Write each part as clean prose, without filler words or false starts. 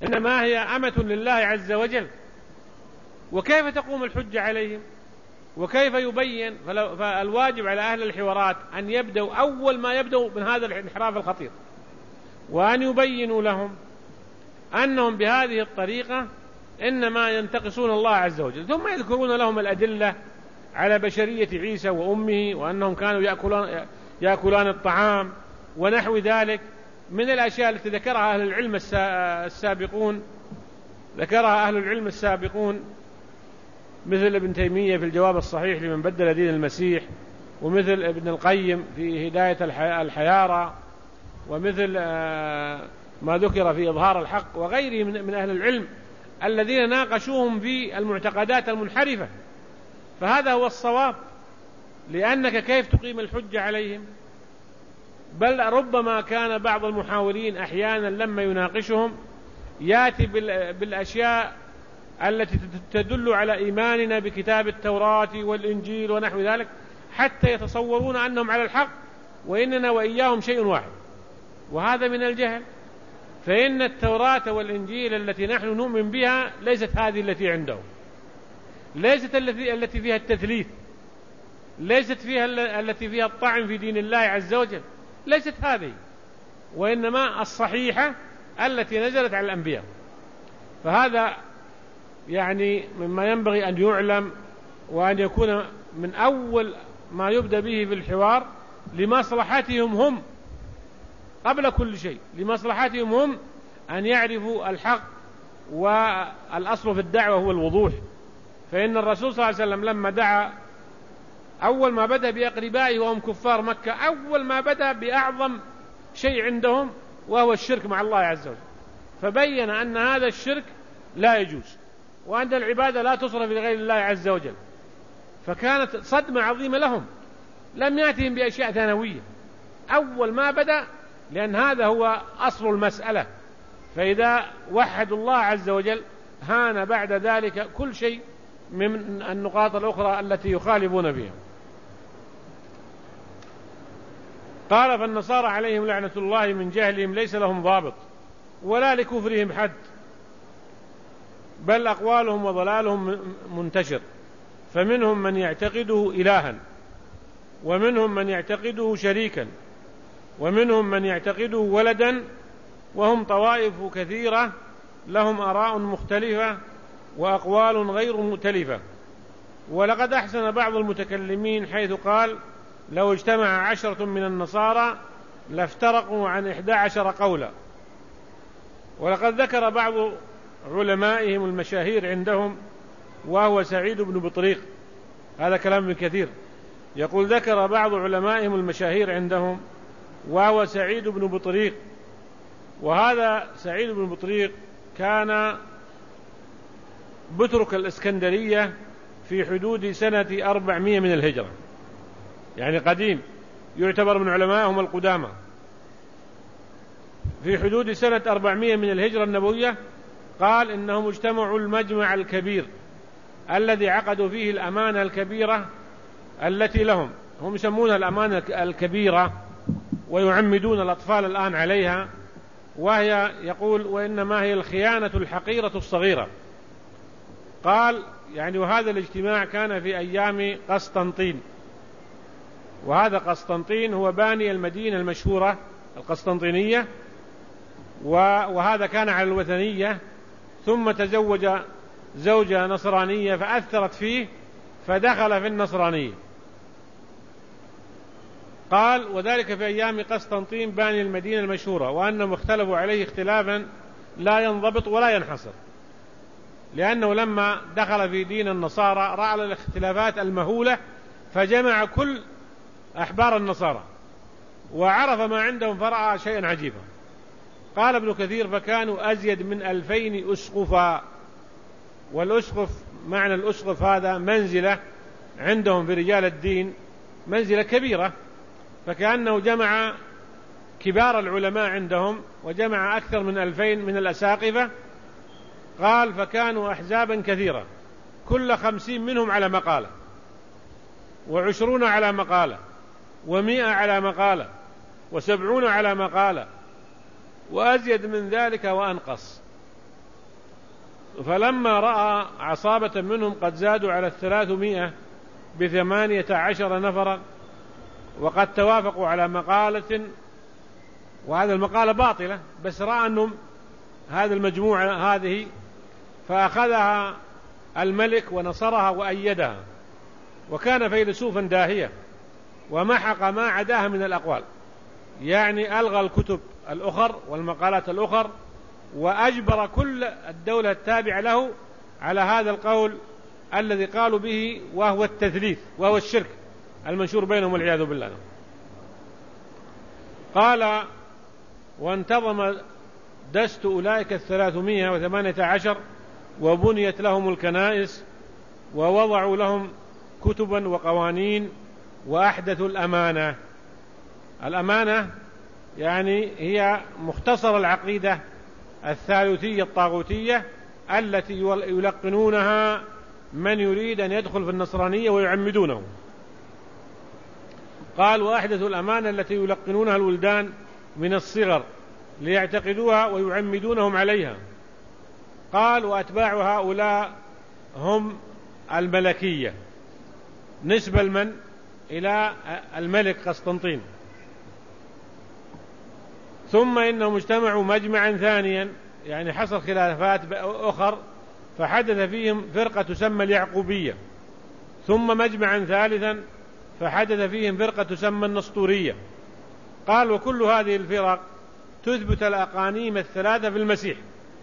وإنما هي أمة لله عز وجل. وكيف تقوم الحجة عليهم وكيف يبين؟ فالواجب على أهل الحوارات أن يبدأوا أول ما يبدأوا من هذا الانحراف الخطير، وأن يبينوا لهم أنهم بهذه الطريقة إنما ينتقصون الله عز وجل، ثم يذكرون لهم الأدلة على بشرية عيسى وأمه، وأنهم كانوا يأكلان الطعام ونحو ذلك من الأشياء التي ذكرها أهل العلم السابقون، مثل ابن تيمية في الجواب الصحيح لمن بدل دين المسيح، ومثل ابن القيم في هداية الحيارى، ومثل ما ذكر في إظهار الحق، وغيره من أهل العلم الذين ناقشوهم في المعتقدات المنحرفة. فهذا هو الصواب، لأنك كيف تقيم الحجة عليهم؟ بل ربما كان بعض المحاورين أحيانا لما يناقشهم يأتي بالأشياء التي تدل على إيماننا بكتاب التوراة والإنجيل ونحو ذلك، حتى يتصورون أنهم على الحق وإننا وإياهم شيء واحد، وهذا من الجهل. فإن التوراة والإنجيل التي نحن نؤمن بها ليست هذه التي عندهم، ليست التي فيها التثليث، ليست فيها التي فيها الطعن في دين الله عز وجل، ليست هذه، وإنما الصحيحة التي نزلت على الأنبياء. فهذا يعني مما ينبغي أن يعلم، وأن يكون من أول ما يبدأ به في الحوار لمصلحتهم هم قبل كل شيء، لمصلحتهم هم أن يعرفوا الحق، والأصل في الدعوة هو الوضوح. فإن الرسول صلى الله عليه وسلم لما دعا أول ما بدأ بأقربائه وهم كفار مكة، أول ما بدأ بأعظم شيء عندهم وهو الشرك مع الله عز وجل، فبين أن هذا الشرك لا يجوز، وأن العبادة لا تصرف لغير الله عز وجل. فكانت صدمة عظيمة لهم، لم يأتهم بأشياء ثانوية أول ما بدأ، لأن هذا هو أصل المسألة. فإذا وحدوا الله عز وجل هان بعد ذلك كل شيء من النقاط الأخرى التي يخالفون بها. قال: فالنصارى عليهم لعنة الله من جهلهم ليس لهم ضابط ولا لكفرهم حد، بل أقوالهم وضلالهم منتشر، فمنهم من يعتقده إلها، ومنهم من يعتقده شريكا، ومنهم من يعتقده ولدا، وهم طوائف كثيرة لهم آراء مختلفة وأقوال غير مؤتلفة. ولقد أحسن بعض المتكلمين حيث قال: لو اجتمع 10 من النصارى لافترقوا عن 11 قولا. ولقد ذكر بعض علمائهم المشاهير عندهم وهو سعيد بن بطريق، هذا كلام ابن كثير، يقول: ذكر بعض علمائهم المشاهير عندهم وهو سعيد بن بطريق. وهذا سعيد بن بطريق كان بترك الإسكندرية في حدود سنة 400 من الهجرة، يعني قديم، يعتبر من علمائهم القدامى. في حدود سنة 400 من الهجرة النبوية قال إنهم اجتمعوا المجمع الكبير الذي عقدوا فيه الأمانة الكبيرة التي لهم، هم يسمونها الأمانة الكبيرة ويعمدون الأطفال الآن عليها، وهي يقول: وإنما هي الخيانة الحقيرة الصغيرة. قال يعني وهذا الاجتماع كان في أيام قسطنطين، وهذا قسطنطين هو باني المدينة المشهورة القسطنطينية، وهذا كان على الوثنية، ثم تزوج زوجة نصرانية فأثرت فيه فدخل في النصرانية. قال: وذلك في أيام قسطنطين باني المدينة المشهورة، وأنهم اختلفوا عليه اختلافا لا ينضبط ولا ينحصر، لأنه لما دخل في دين النصارى رأى الاختلافات المهولة فجمع كل أحبار النصارى وعرف ما عندهم فرأى شيئا عجيبا. قال ابن كثير: فكانوا أزيد من 2000 أسقفا. والأسقف معنى الأسقف هذا منزلة عندهم في رجال الدين، منزلة كبيرة، فكأنه جمع كبار العلماء عندهم وجمع أكثر من 2000 من الأساقفة. قال: فكانوا أحزابا كثيرة، كل 50 منهم على مقالة، و20 على مقالة، و100 على مقالة، و70 على مقالة، وأزيد من ذلك وأنقص. فلما رأى عصابة منهم قد زادوا على 300 ب18 نفرا وقد توافقوا على مقالة، وهذه المقالة باطلة، بس رأى أنهم هذه المجموعة هذه، فأخذها الملك ونصرها وأيدها، وكان فيلسوفا داهية ومحق ما عداها من الأقوال، يعني ألغى الكتب الأخر والمقالات الأخر، وأجبر كل الدولة التابعة له على هذا القول الذي قالوا به، وهو التثليث وهو الشرك المنشور بينهم والعياذ بالله. قال: وانتظم دست أولئك 318 وبنيت لهم الكنائس ووضعوا لهم كتبا وقوانين وأحدثوا الأمانة. الأمانة يعني هي مختصر العقيدة الثالوثية الطاغوتية التي يلقنونها من يريد أن يدخل في النصرانية ويعمدونه. قال: وأحدثوا الأمانة التي يلقنونها الولدان من الصغر ليعتقدوها ويعمدونهم عليها. قال: وأتباع هؤلاء هم الملكية، نسبة لمن؟ إلى الملك قسطنطين. ثم إنهم اجتمعوا مجمعا ثانيا، يعني حصل خلافات أخر فحدث فيهم فرقة تسمى اليعقوبية، ثم مجمعا ثالثا فحدث فيهم فرقة تسمى النسطورية. قال: وكل هذه الفرق تثبت الأقانيم الثلاثة في المسيح،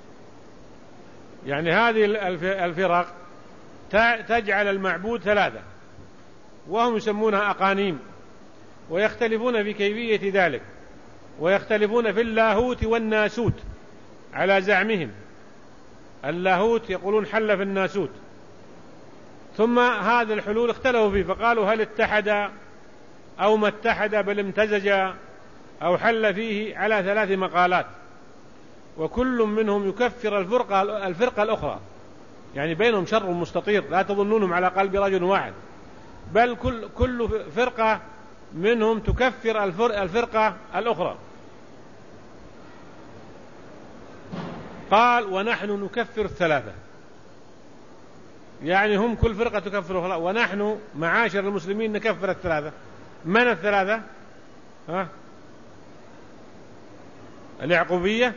يعني هذه الفرق تجعل المعبود ثلاثة، وهم يسمونها أقانيم، ويختلفون في كيفية ذلك، ويختلفون في اللاهوت والناسوت على زعمهم. اللاهوت يقولون حل في الناسوت. ثم هذا الحلول اختلفوا فيه، فقالوا هل اتحد أو ما اتحد بل امتزج أو حل فيه، على 3 مقالات، وكل منهم يكفر الفرقة الأخرى، يعني بينهم شر مستطير، لا تظنونهم على قلب رجل واحد، بل كل فرقة منهم تكفر الفرقة الأخرى. قال: ونحن نكفر 3، يعني هم كل فرقة تكفر أخرى، ونحن معاشر المسلمين نكفر 3. من 3؟ اليعقوبية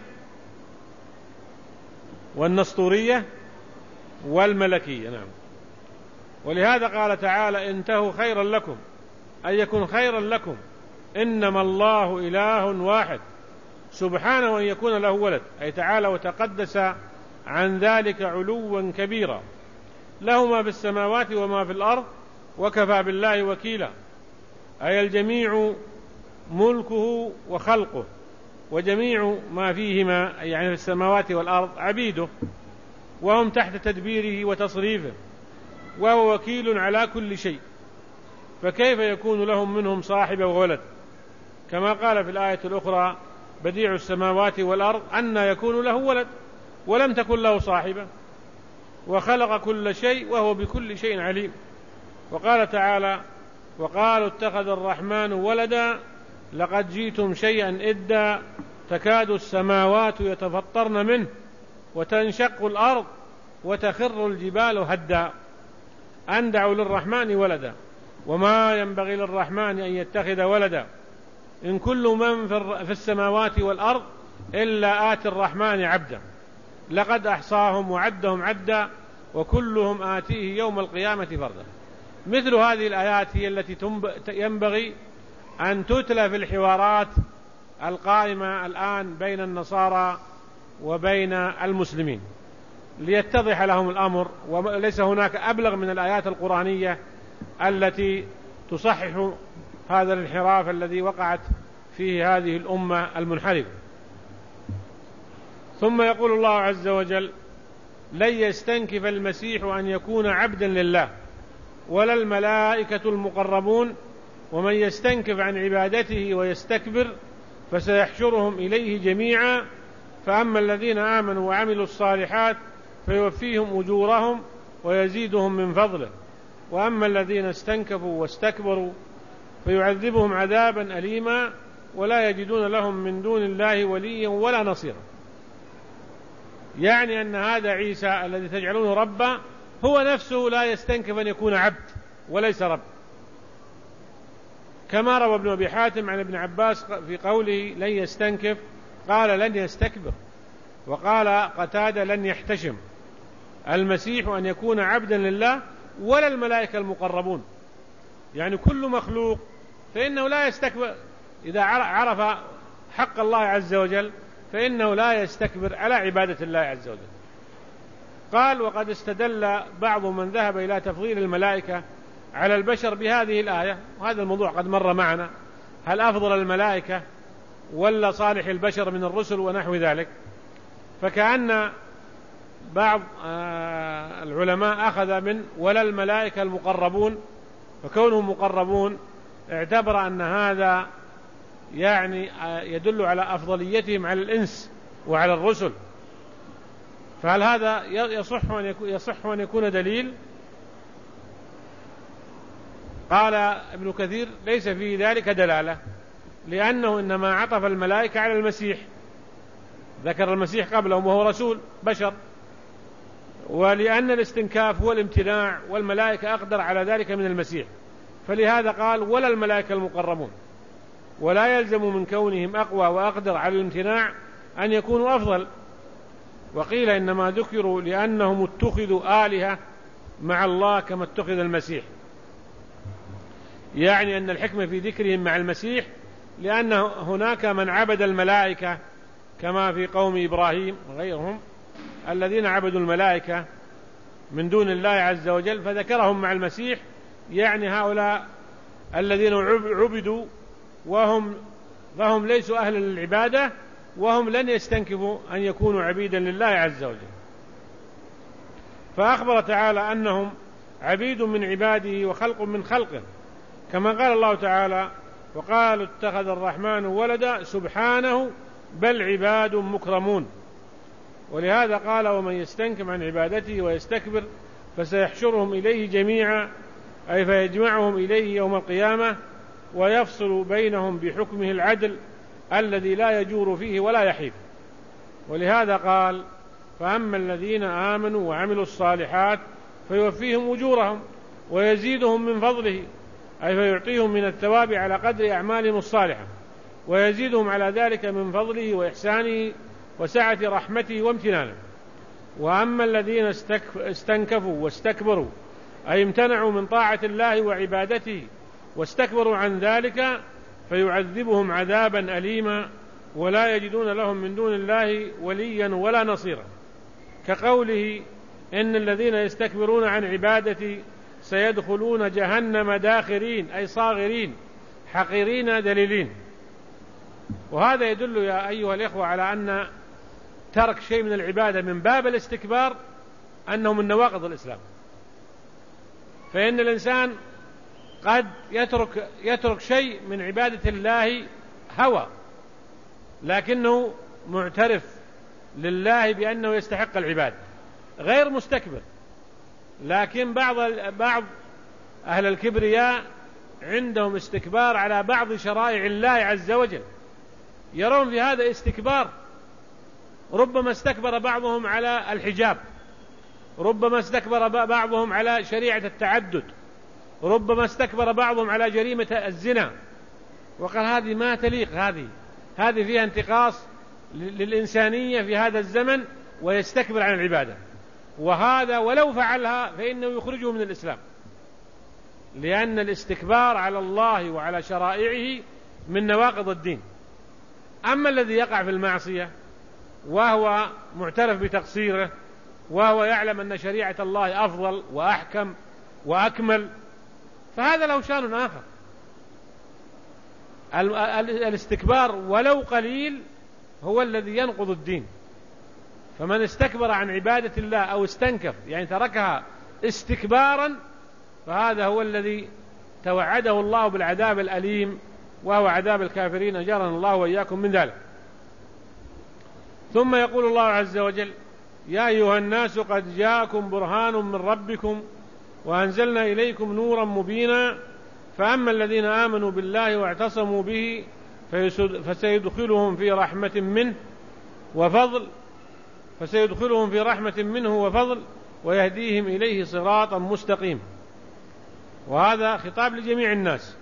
والنسطورية والملكية. نعم. ولهذا قال تعالى: انتهوا خيرا لكم، أن يكون خيرا لكم، إنما الله إله واحد سبحانه أن يكون له ولد، أي تعالى وتقدس عن ذلك علوا كبيرا، له ما في السماوات وما في الأرض وكفى بالله وكيلا، أي الجميع ملكه وخلقه، وجميع ما فيهما يعني في السماوات والأرض عبيده، وهم تحت تدبيره وتصريفه، وهو وكيل على كل شيء، فكيف يكون لهم منهم صاحب وولد؟ كما قال في الآية الأخرى: بديع السماوات والأرض أن يكون له ولد ولم تكن له صاحبة وخلق كل شيء وهو بكل شيء عليم. وقال تعالى: وقالوا اتخذ الرحمن ولدا لقد جئتم شيئا إدا تكاد السماوات يتفطرن منه وتنشق الأرض وتخر الجبال هدا أن دعوا للرحمن ولدا وما ينبغي للرحمن أن يتخذ ولدا إن كل من في السماوات والأرض إلا آتي الرحمن عبدا لقد أحصاهم وعدهم عدا وكلهم آتيه يوم القيامة فردا. مثل هذه الآيات هي التي ينبغي أن تتلى في الحوارات القائمة الآن بين النصارى وبين المسلمين ليتضح لهم الأمر، وليس هناك أبلغ من الآيات القرآنية التي تصحح هذا الانحراف الذي وقعت فيه هذه الأمة المنحرفة. ثم يقول الله عز وجل: لن يستنكف المسيح أن يكون عبدا لله ولا الملائكة المقربون ومن يستنكف عن عبادته ويستكبر فسيحشرهم إليه جميعا فأما الذين آمنوا وعملوا الصالحات فيوفيهم أجورهم ويزيدهم من فضله وأما الذين استنكفوا واستكبروا فيعذبهم عذابا أليما ولا يجدون لهم من دون الله وليا ولا نصيرا. يعني أن هذا عيسى الذي تجعلونه ربا هو نفسه لا يستنكف أن يكون عبد وليس رب، كما روى ابن أبي حاتم عن ابن عباس في قوله لن يستنكف قال لن يستكبر، وقال قتادة لن يحتشم المسيح أن يكون عبدا لله ولا الملائكة المقربون، يعني كل مخلوق فإنه لا يستكبر إذا عرف حق الله عز وجل فإنه لا يستكبر على عبادة الله عز وجل. قال وقد استدل بعض من ذهب إلى تفضيل الملائكة على البشر بهذه الآية، وهذا الموضوع قد مر معنا، هل أفضل الملائكة ولا صالح البشر من الرسل ونحو ذلك، فكأن بعض العلماء أخذ من ولا الملائكة المقربون، فكونهم مقربون اعتبر أن هذا يعني يدل على أفضليتهم على الإنس وعلى الرسل، فهل هذا يصح أن يكون دليل؟ قال ابن كثير ليس في ذلك دلالة، لأنه إنما عطف الملائكة على المسيح، ذكر المسيح قبلهم وهو رسول بشر، ولأن الاستنكاف هو الامتناع والملائكة أقدر على ذلك من المسيح، فلهذا قال ولا الملائكة المقربون، ولا يلزم من كونهم أقوى وأقدر على الامتناع أن يكونوا أفضل. وقيل إنما ذكروا لأنهم اتخذوا آلهة مع الله كما اتخذ المسيح، يعني أن الحكمة في ذكرهم مع المسيح لأن هناك من عبد الملائكة كما في قوم إبراهيم وغيرهم الذين عبدوا الملائكة من دون الله عز وجل، فذكرهم مع المسيح، يعني هؤلاء الذين عبدوا فهم ليسوا أهل للعبادة وهم لن يستنكفوا أن يكونوا عبيدا لله عز وجل. فأخبر تعالى أنهم عبيد من عباده وخلق من خلقه، كما قال الله تعالى وقالوا اتخذ الرحمن ولدا سبحانه بل عباد مكرمون. ولهذا قال ومن يستنكف عن عبادته ويستكبر فسيحشرهم إليه جميعا، أي فيجمعهم إليه يوم القيامة ويفصل بينهم بحكمه العدل الذي لا يجور فيه ولا يحيف. ولهذا قال فأما الذين آمنوا وعملوا الصالحات فيوفيهم أجورهم ويزيدهم من فضله، أي فيعطيهم من الثواب على قدر أعمالهم الصالحة ويزيدهم على ذلك من فضله وإحسانه وسعة رحمته وامتنانه. وأما الذين استنكفوا واستكبروا، أي امتنعوا من طاعة الله وعبادته واستكبروا عن ذلك، فيعذبهم عذابا أليما ولا يجدون لهم من دون الله وليا ولا نصيرا، كقوله إن الذين يستكبرون عن عبادتي سيدخلون جهنم داخرين، أي صاغرين حقيرين ذليلين. وهذا يدل يا أيها الإخوة على أن ترك شيء من العبادة من باب الاستكبار أنه من نواقض الإسلام، فإن الإنسان قد يترك شيء من عبادة الله هوى لكنه معترف لله بأنه يستحق العبادة غير مستكبر. لكن بعض أهل الكبرياء عندهم استكبار على بعض شرائع الله عز وجل، يرون في هذا استكبار. ربما استكبر بعضهم على الحجاب، ربما استكبر بعضهم على شريعة التعدد، ربما استكبر بعضهم على جريمة الزنا، وقال هذه ما تليق، هذه فيها انتقاص للإنسانية في هذا الزمن، ويستكبر عن العبادة. وهذا ولو فعلها فإنه يخرجه من الإسلام، لأن الاستكبار على الله وعلى شرائعه من نواقض الدين. أما الذي يقع في المعصية وهو معترف بتقصيره وهو يعلم أن شريعة الله أفضل وأحكم وأكمل، فهذا له شأن آخر. الاستكبار ولو قليل هو الذي ينقض الدين. فمن استكبر عن عبادة الله أو استنكف يعني تركها استكبارا، فهذا هو الذي توعده الله بالعذاب الأليم، وهو عذاب الكافرين، أجرنا الله وإياكم من ذلك. ثم يقول الله عز وجل يا أيها الناس قد جاءكم برهان من ربكم وأنزلنا إليكم نورا مبينا، فأما الذين آمنوا بالله واعتصموا به فسيدخلهم في رحمة منه وفضل، فسيدخلهم في رحمة منه وفضل ويهديهم إليه صراطا مستقيم. وهذا خطاب لجميع الناس،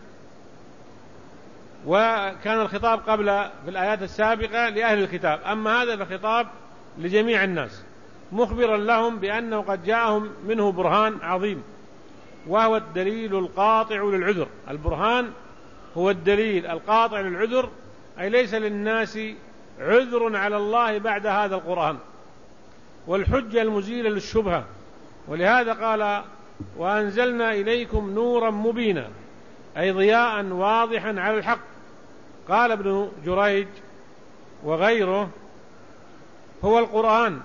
وكان الخطاب قبل في الآيات السابقة لأهل الكتاب، أما هذا فخطاب لجميع الناس مخبرا لهم بأنه قد جاءهم منه برهان عظيم، وهو الدليل القاطع للعذر. البرهان هو الدليل القاطع للعذر، أي ليس للناس عذر على الله بعد هذا القرآن، والحجة المزيلة للشبهة. ولهذا قال: وأنزلنا إليكم نورا مبينا، أي ضياء واضحا على الحق. قال ابن جريج وغيره: هو القرآن.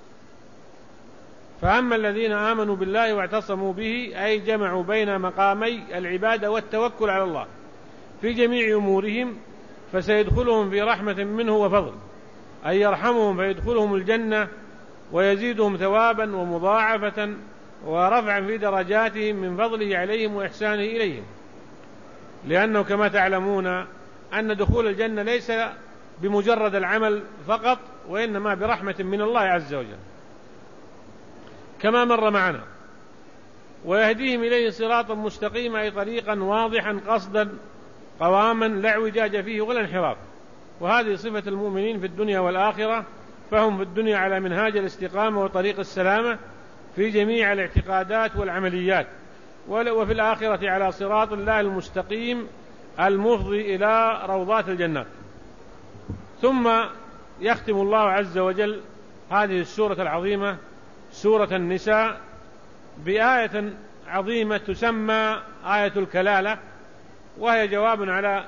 فأما الذين آمنوا بالله واعتصموا به، أي جمعوا بين مقامي العبادة والتوكل على الله في جميع أمورهم، فسيدخلهم في رحمة منه وفضل، أي يرحمهم فيدخلهم الجنة ويزيدهم ثوابا ومضاعفة ورفعا في درجاتهم من فضله عليهم وإحسانه إليهم. لأنه كما تعلمون أن دخول الجنة ليس بمجرد العمل فقط، وإنما برحمة من الله عز وجل كما مر معنا. ويهديهم إليه صراطا مستقيما، أي طريقا واضحا قصدا قواما لا اعوجاج فيه ولا انحراف. وهذه صفة المؤمنين في الدنيا والآخرة، فهم في الدنيا على منهاج الاستقامة وطريق السلامة في جميع الاعتقادات والعمليات، وفي الآخرة على صراط الله المستقيم المفضي إلى روضات الجنات. ثم يختم الله عز وجل هذه السورة العظيمة، سورة النساء، بآية عظيمة تسمى آية الكلالة، وهي جواب على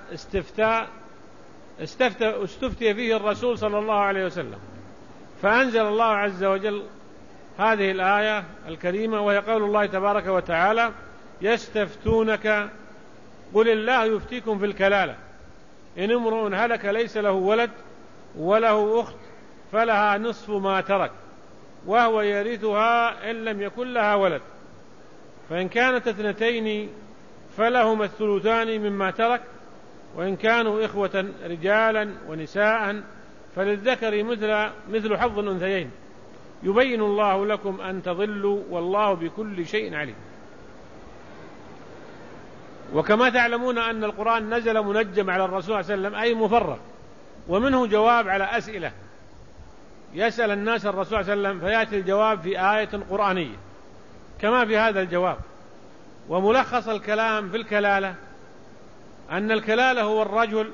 استفتي فيه الرسول صلى الله عليه وسلم. فأنزل الله عز وجل هذه الآية الكريمة، وهي قول الله تبارك وتعالى: يستفتونك قل الله يفتيكم في الكلالة إن امرؤ هلك ليس له ولد وله أخت فلها نصف ما ترك وهو يرثها إن لم يكن لها ولد، فإن كانت اثنتين فلهما الثلثان مما ترك، وإن كانوا إخوة رجالا ونساء فللذكر مثل حظ الأنثيين، يبين الله لكم أن تضلوا والله بكل شيء عليم. وكما تعلمون أن القرآن نزل منجم على الرسول صلى الله عليه وسلم، أي مفرغ، ومنه جواب على أسئلة يسأل الناس الرسول صلى الله عليه وسلم، فيأتي الجواب في آية قرآنية كما في هذا الجواب. وملخص الكلام في الكلالة أن الكلالة هو الرجل.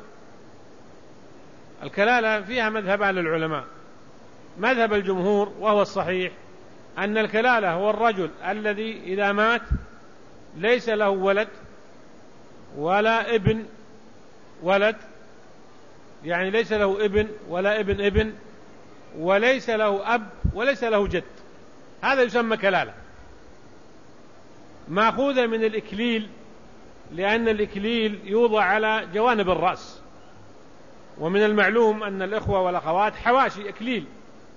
الكلالة فيها مذهبان للعلماء: مذهب الجمهور وهو الصحيح أن الكلالة هو الرجل الذي إذا مات ليس له ولد ولا ابن ولد، يعني ليس له ابن ولا ابن وليس له أب وليس له جد، هذا يسمى كلالة، مأخوذة من الإكليل، لأن الإكليل يوضع على جوانب الرأس، ومن المعلوم أن الإخوة والأخوات حواشي إكليل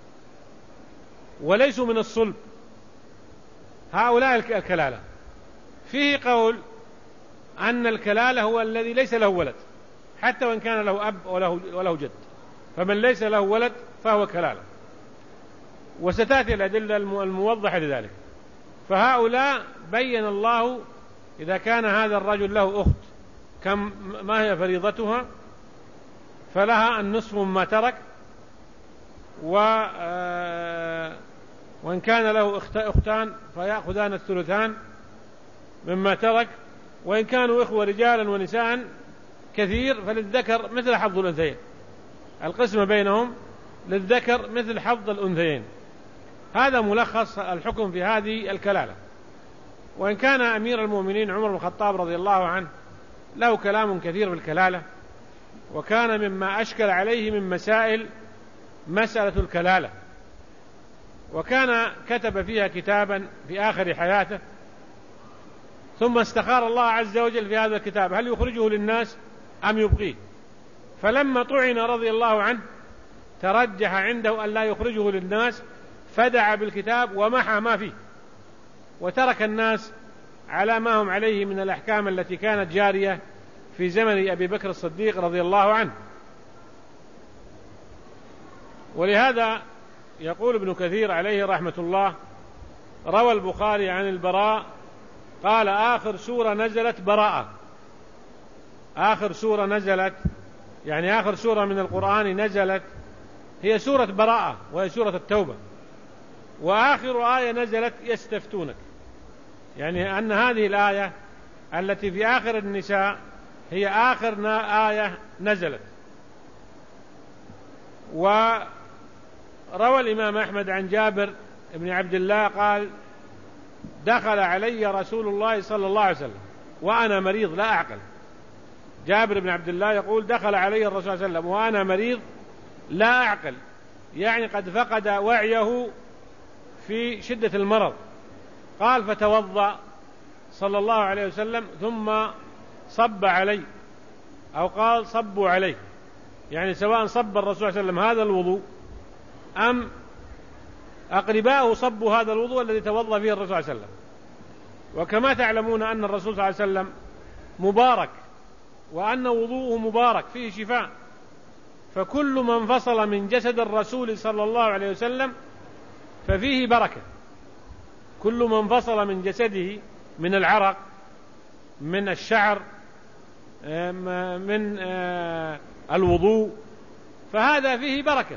وليسوا من الصلب، هؤلاء الكلالة. فيه قول أن الكلالة هو الذي ليس له ولد حتى وإن كان له أب وله جد، فمن ليس له ولد فهو كلالة، وستأتي الأدلة الموضحة لذلك. فهؤلاء بين الله إذا كان هذا الرجل له أخت ما هي فريضتها، فلها النصف مما ترك، وإن كان له أختان فيأخذان الثلثان مما ترك، وإن كانوا إخوة رجالا ونساء كثير فللذكر مثل حظ الأنثيين، القسمة بينهم للذكر مثل حظ الأنثيين. هذا ملخص الحكم في هذه الكلالة. وإن كان أمير المؤمنين عمر بن الخطاب رضي الله عنه له كلام كثير في الكلالة، وكان مما أشكل عليه من مسائل مسألة الكلالة، وكان كتب فيها كتابا في آخر حياته، ثم استخار الله عز وجل في هذا الكتاب هل يخرجه للناس أم يبقيه، فلما طعن رضي الله عنه ترجح عنده أن لا يخرجه للناس، فدعا بالكتاب ومحى ما فيه، وترك الناس على ما هم عليه من الأحكام التي كانت جارية في زمن أبي بكر الصديق رضي الله عنه. ولهذا يقول ابن كثير عليه رحمة الله: روى البخاري عن البراء قال: آخر سورة نزلت براءة. آخر سورة نزلت يعني آخر سورة من القرآن نزلت هي سورة براءة، وهي سورة التوبة. وآخر آية نزلت يستفتونك، يعني أن هذه الآية التي في آخر النساء هي آخر آية نزلت. وروى الإمام أحمد عن جابر بن عبد الله قال: دخل علي رسول الله صلى الله عليه وسلم وأنا مريض لا أعقل. جابر بن عبد الله يقول: دخل علي الرسول صلى الله عليه وسلم وأنا مريض لا أعقل، يعني قد فقد وعيه في شدة المرض. قال: فتوضأ صلى الله عليه وسلم ثم صب علي، أو قال صبوا عليه، يعني سواء صب الرسول صلى الله عليه وسلم هذا الوضوء أم أقرباؤه صبوا هذا الوضوء الذي توضأ فيه الرسول صلى الله عليه وسلم. وكما تعلمون أن الرسول صلى الله عليه وسلم مبارك، وأن وضوءه مبارك فيه شفاء، فكل ما انفصل من جسد الرسول صلى الله عليه وسلم ففيه بركة. كل ما انفصل من جسده من العرق، من الشعر، من الوضوء، فهذا فيه بركة.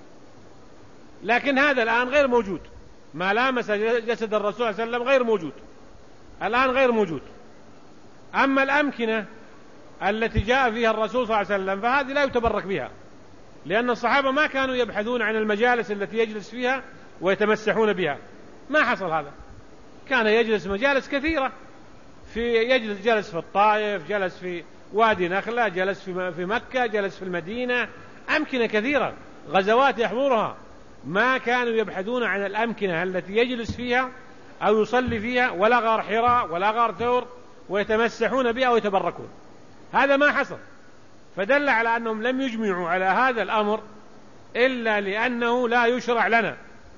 لكن هذا الآن غير موجود، ما لامس جسد الرسول صلى الله عليه وسلم غير موجود الآن، غير موجود. أما الأمكنة التي جاء فيها الرسول صلى الله عليه وسلم فهذه لا يتبرك بها، لأن الصحابة ما كانوا يبحثون عن المجالس التي يجلس فيها ويتمسحون بها، ما حصل هذا. كان يجلس مجالس كثيرة، جلس في الطائف، جلس في وادي نخلة، جلس في مكة، جلس في المدينة، أمكنة كثيرة، غزوات يحضرها. ما كانوا يبحثون عن الأمكنة التي يجلس فيها أو يصلي فيها، ولا غار حراء ولا غار ثور ويتمسحون بها ويتبركون، هذا ما حصل. فدل على أنهم لم يجمعوا على هذا الأمر إلا لأنه لا يشرع لنا،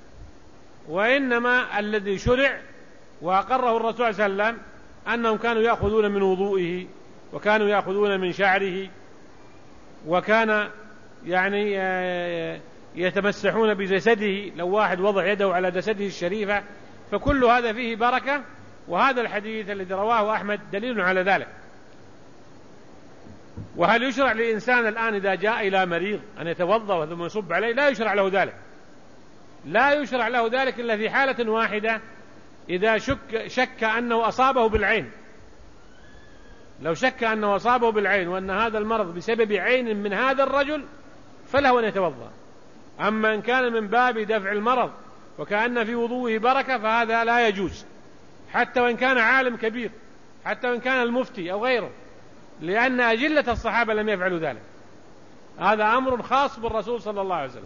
وإنما الذي شرع وأقره الرسول صلى الله عليه وسلم أنهم كانوا يأخذون من وضوئه، وكانوا يأخذون من شعره، وكان يعني يتمسحون بجسده، لو واحد وضع يده على جسده الشريفة، فكل هذا فيه بركة. وهذا الحديث الذي رواه أحمد دليل على ذلك. وهل يشرع للإنسان الآن إذا جاء إلى مريض أن يتوضأ ثم يصب عليه؟ لا يشرع له ذلك، لا يشرع له ذلك إلا في حالة واحدة، إذا شك أنه أصابه بالعين. لو شك أنه أصابه بالعين وأن هذا المرض بسبب عين من هذا الرجل فله أن يتوضأ. أما إن كان من باب دفع المرض وكأن في وضوءه بركة فهذا لا يجوز، حتى وإن كان عالم كبير، حتى وإن كان المفتي أو غيره، لأن أجلة الصحابة لم يفعلوا ذلك. هذا أمر خاص بالرسول صلى الله عليه وسلم.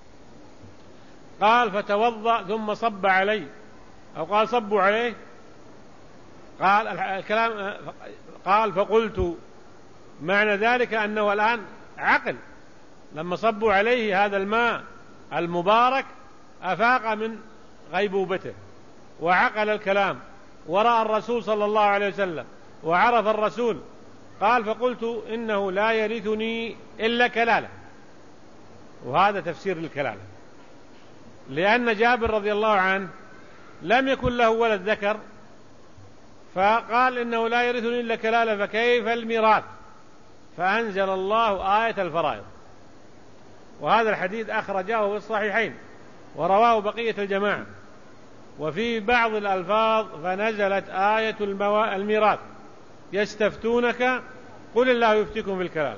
قال: فتوضأ ثم صب علي، أو قال صبوا عليه. قال الكلام، قال: فقلت معنى ذلك أنه الآن عقل، لما صبوا عليه هذا الماء المبارك أفاق من غيبوبته وعقل الكلام، ورأى الرسول صلى الله عليه وسلم وعرف الرسول. قال: فقلت إنه لا يرثني إلا كلالة. وهذا تفسير الكلالة، لأن جابر رضي الله عنه لم يكن له ولد ذكر، فقال: إنه لا يرثني إلا كلالة، فكيف الميراث؟ فأنزل الله آية الفرائض. وهذا الحديث أخرجاه في الصحيحين ورواه بقية الجماعة. وفي بعض الألفاظ: فنزلت آية الميراث يستفتونك قل الله يفتيكم في الكلالة.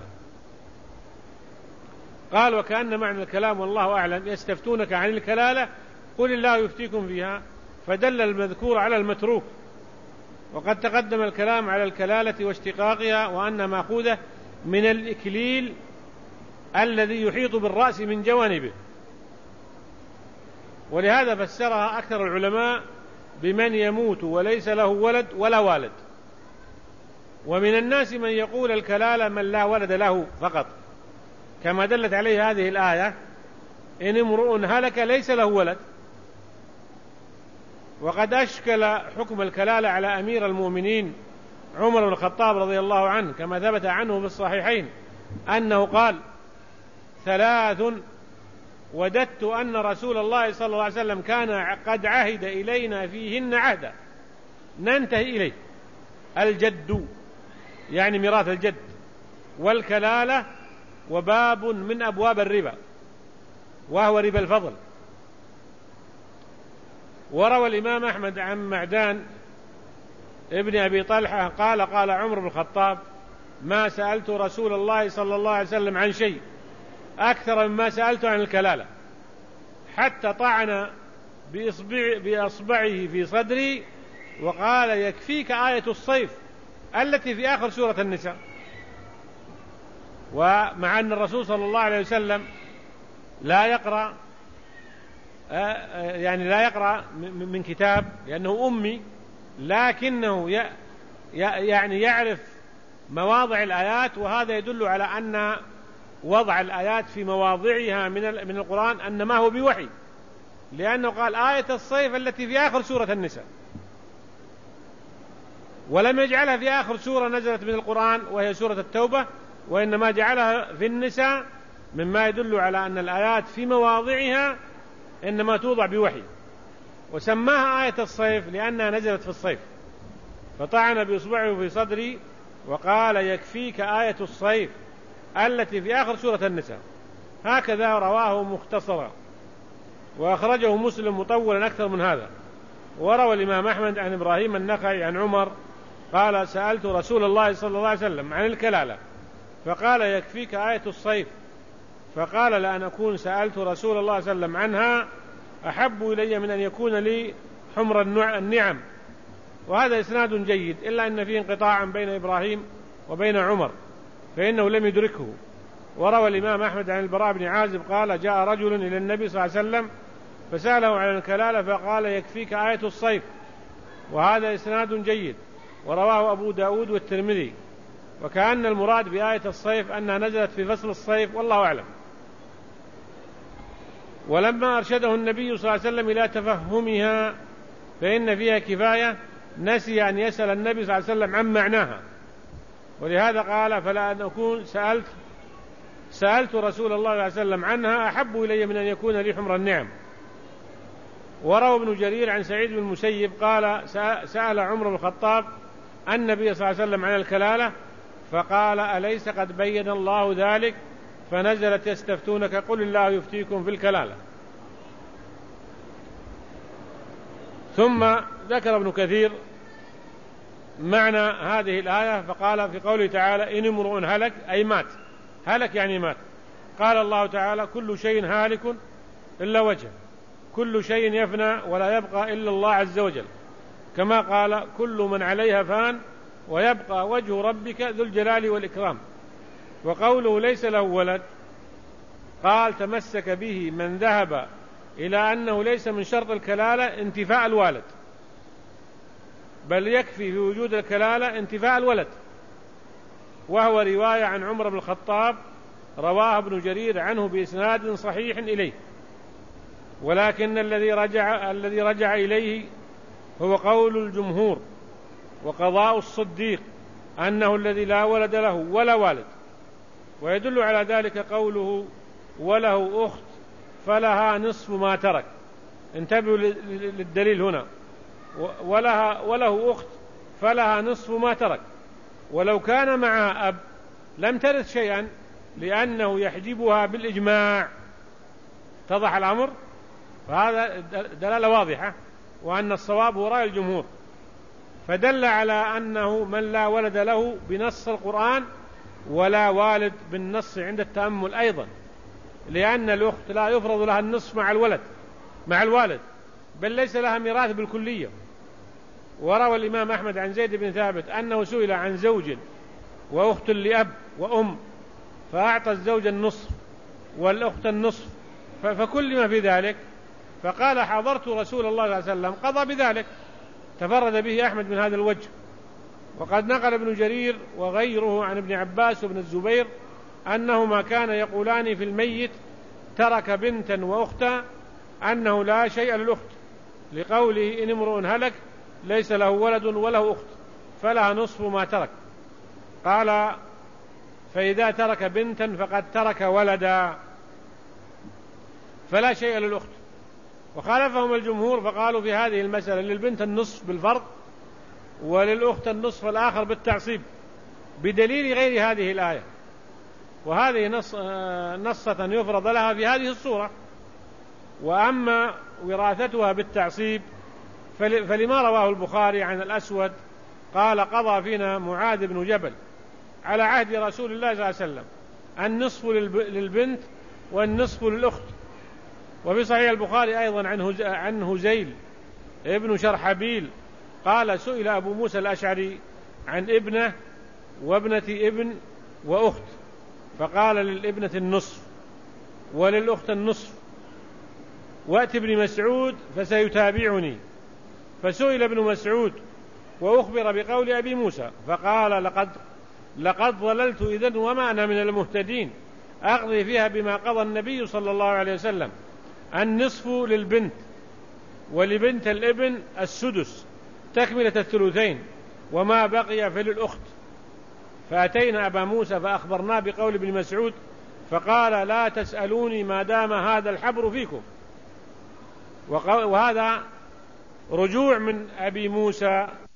قال: وكأن معنى الكلام والله أعلم يستفتونك عن الكلالة قل الله يفتيكم فيها، فدل المذكور على المتروك. وقد تقدم الكلام على الكلالة واشتقاقها، وأن مأخوذة من الإكليل الذي يحيط بالرأس من جوانبه. ولهذا فسرها أكثر العلماء بمن يموت وليس له ولد ولا والد. ومن الناس من يقول الكلالة من لا ولد له فقط، كما دلت عليه هذه الآية: إن امرؤ هلك ليس له ولد. وقد أشكل حكم الكلالة على أمير المؤمنين عمر بن الخطاب رضي الله عنه، كما ثبت عنه في الصحيحين أنه قال: 3 وددت أن رسول الله صلى الله عليه وسلم كان قد عهد إلينا فيهن عهدا ننتهي إليه. الجد يعني ميراث الجد، والكلالة وباب من أبواب الربا وهو ربا الفضل. وروى الإمام أحمد عن معدان ابن أبي طلحة قال قال عمر بن الخطاب: ما سألت رسول الله صلى الله عليه وسلم عن شيء أكثر مما سألته عن الكلالة، حتى طعن بإصبعه في صدري وقال: يكفيك آية الصيف التي في آخر سورة النساء. ومع أن الرسول صلى الله عليه وسلم لا يقرأ من كتاب لأنه أمي، لكنه يعني يعرف مواضع الآيات، وهذا يدل على أن وضع الآيات في مواضعها من القرآن أن ما هو بوحي، لأنه قال آية الصيف التي في آخر سورة النساء، ولم يجعلها في آخر سورة نزلت من القرآن وهي سورة التوبة، وإنما جعلها في النساء، مما يدل على أن الآيات في مواضعها إنما توضع بوحي. وسماها آية الصيف لأنها نزلت في الصيف، فطعن بإصبعه في صدري وقال: يكفيك آية الصيف التي في آخر سورة النساء. هكذا رواه مختصرا، وأخرجه مسلم مطولا أكثر من هذا. وروى الإمام أحمد عن إبراهيم النخعي عن عمر قال: سألت رسول الله صلى الله عليه وسلم عن الكلالة فقال: يكفيك آية الصيف، فقال: لأن أكون سألت رسول الله صلى الله عليه وسلم عنها أحب إلي من أن يكون لي حمر النعم. وهذا إسناد جيد، إلا أن فيه انقطاعا بين إبراهيم وبين عمر فإنه لم يدركه. وروى الإمام أحمد عن البراء بن عازب قال: جاء رجل إلى النبي صلى الله عليه وسلم فسأله عن الكلالة فقال: يكفيك آية الصيف. وهذا إسناد جيد، ورواه أبو داود والترمذي. وكأن المراد بآية الصيف أنها نزلت في فصل الصيف، والله أعلم. ولما أرشده النبي صلى الله عليه وسلم إلى تفهمها فإن فيها كفاية نسي أن يسأل النبي صلى الله عليه وسلم عن معناها، ولهذا قال: فلا أن أكون سألت رسول الله صلى الله عليه وسلم عنها أحب إلي من أن يكون لي حمر النعم. وروى ابن جرير عن سعيد بن المسيب قال: سأل عمر بن الخطاب النبي صلى الله عليه وسلم عن الكلالة فقال: أليس قد بين الله ذلك؟ فنزلت: يستفتونك قل الله يفتيكم في الكلالة. ثم ذكر ابن كثير معنى هذه الآية فقال في قوله تعالى: إن امرؤ هلك، أي مات، هلك يعني مات. قال الله تعالى: كل شيء هالك إلا وجهه، كل شيء يفنى ولا يبقى إلا الله عز وجل، كما قال: كل من عليها فان ويبقى وجه ربك ذو الجلال والإكرام. وقوله ليس له ولد قال: تمسك به من ذهب إلى أنه ليس من شرط الكلالة انتفاء الوالد، بل يكفي في وجود الكلالة انتفاء الولد، وهو رواية عن عمر بن الخطاب رواه ابن جرير عنه بإسناد صحيح إليه. ولكن الذي رجع إليه هو قول الجمهور وقضاء الصديق أنه الذي لا ولد له ولا والد. ويدل على ذلك قوله: وله أخت فلها نصف ما ترك. انتبهوا للدليل هنا، وله أخت فلها نصف ما ترك. ولو كان معها أب لم ترث شيئا لأنه يحجبها بالإجماع. اتضح الأمر؟ فهذا دلالة واضحة، وأن الصواب هو رأي الجمهور، فدل على أنه من لا ولد له بنص القرآن ولا والد بالنص عند التأمل أيضا، لأن الأخت لا يفرض لها النصف مع الوالد، بل ليس لها ميراث بالكلية. وروى الإمام أحمد عن زيد بن ثابت أنه سئل عن زوج وأخت لأب وأم فأعطى الزوج النصف والأخت النصف، فكل ما في ذلك، فقال: حضرت رسول الله صلى الله عليه وسلم قضى بذلك. تفرد به أحمد من هذا الوجه. وقد نقل ابن جرير وغيره عن ابن عباس وابن الزبير أنهما كان يقولان في الميت ترك بنتا وأختا أنه لا شيء للأخت، لقوله: إن امرؤ هلك ليس له ولد وله أخت فلها نصف ما ترك. قال: فإذا ترك بنتا فقد ترك ولدا. فلا شيء للأخت. وخالفهم الجمهور فقالوا في هذه المسألة للبنت النصف بالفرض وللأخت النصف الآخر بالتعصيب، بدليل غير هذه الآية. وهذه نصة يفرض لها في هذه الصورة. وأما وراثتها بالتعصيب فلما رواه البخاري عن الأسود قال قضى فينا معاذ بن جبل على عهد رسول الله صلى الله عليه وسلم النصف للبنت والنصف للأخت. وفي صحيح البخاري أيضا عن هزيل ابن شرحبيل قال سئل أبو موسى الأشعري عن ابنة وابنة ابن وأخت، فقال للابنة النصف وللأخت النصف، وأت ابن مسعود فسيتابعني. فسئل ابن مسعود وأخبر بقول أبي موسى فقال لقد ضللت إذن وما أنا من المهتدين، أقضي فيها بما قضى النبي صلى الله عليه وسلم، النصف للبنت ولبنت الابن السدس تكملة الثلثين، وما بقي فللأخت. فأتينا أبا موسى فأخبرنا بقول ابن مسعود فقال لا تسألوني ما دام هذا الحبر فيكم. وهذا رجوع من أبي موسى